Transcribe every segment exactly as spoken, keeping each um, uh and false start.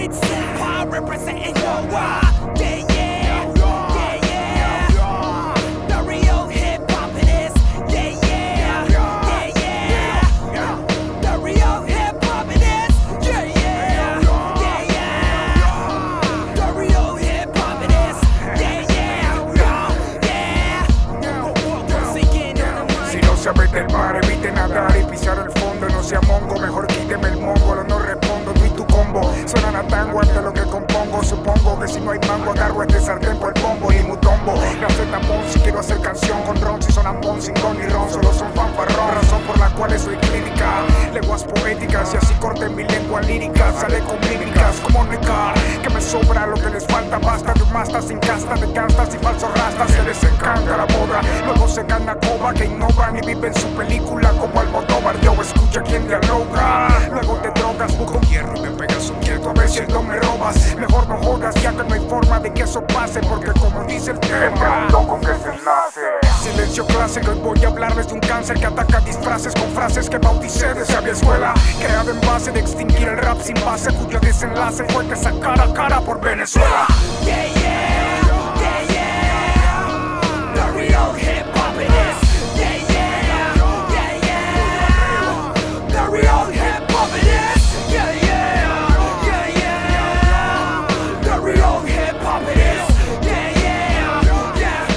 solid sound. Power representing your why. Yeah, yeah, yeah, yeah. The real hip hop it is. Yeah, yeah, yeah, yeah. The real hip hop it is. Yeah, yeah, yeah, yeah. The real hip hop it is. Yeah, yeah, yeah. Singing on the mic. Si no sabes del mar, evite nadar y pisar el fondo. No sea mongo, mejor quíteme el mongo. No respondo, tú y tu combo suenan a tango ante lo que compongo. Supongo que si no hay mango, agarro este sartén por el bombo y mutombo. Café tapón si quiero hacer canción con ron. Si son ambón, sin con ni ron, solo son fanfarrón. Razón por la cual soy clínica, lenguas poéticas y así corte mi lengua lírica. Sale con mímicas como negar que me sobra lo que les falta. Basta de mastas sin casta, de castas y falsos rastas. Se les encanta la boda, luego se gana coba que innovan y viven su película como Almodóvar. Yo escucha quien dialoga, luego te drogas, busco hierro y me pegas un quieto. A ver si no me robas, mejor no jodas ya que no hay forma de que eso pase. Porque como dice el tema, con que se nace. Silencio clásico, hoy voy a hablarles de un cáncer que ataca disfraces con frases que bauticé de sabia escuela, creada en base de extinguir el rap sin base, cuyo desenlace fue que sacara a cara por Venezuela. Yeah, yeah, yeah, yeah. The real hip hop it is. Yeah, yeah, yeah, yeah. The real hip hop it is. Yeah, yeah, yeah, yeah. The real hip hop it is. Yeah, yeah, yeah,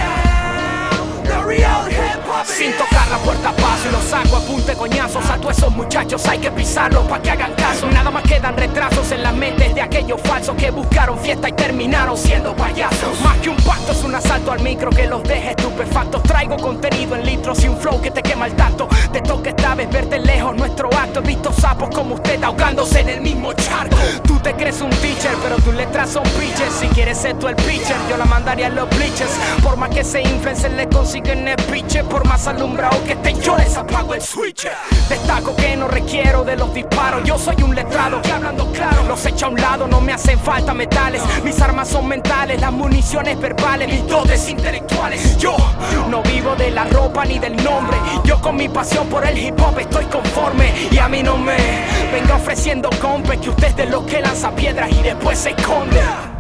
yeah. The real hip hop it is. Sin tocar la puerta paso y los saco a punta de coñazos. A todos esos muchachos hay que pisarlos pa' que hagan caso. Nada más quedan retrasos en las mentes de aquellos falsos que buscaron fiesta y terminaron siendo payasos. Más que un pacto es un asalto al micro que los deje estupefactos. Traigo contenido en litros y un flow que te quema el tacto. Te toca esta vez verte lejos nuestro acto. He visto sapos como usted ahogándose en el mismo charco. Tú te crees un teacher pero tus letras son pitches. Si quieres ser tú el pitcher yo la mandaría a los bleachers. Por más que se inflen se le consiguen el pitcher. Por más alumbrado que estén yo les apago el switch. Destaco que no requiero de los disparos. Yo soy un letrado que hablando claro los echo a un lado, no me hacen falta metales. Mis armas son mentales, las municiones verbales, mis dotes intelectuales. Yo no vivo de la ropa ni del nombre. Yo con mi pasión por el hip hop estoy conforme. Y a mí no me venga ofreciendo compes que usted es de los que lanza piedras y después se esconde.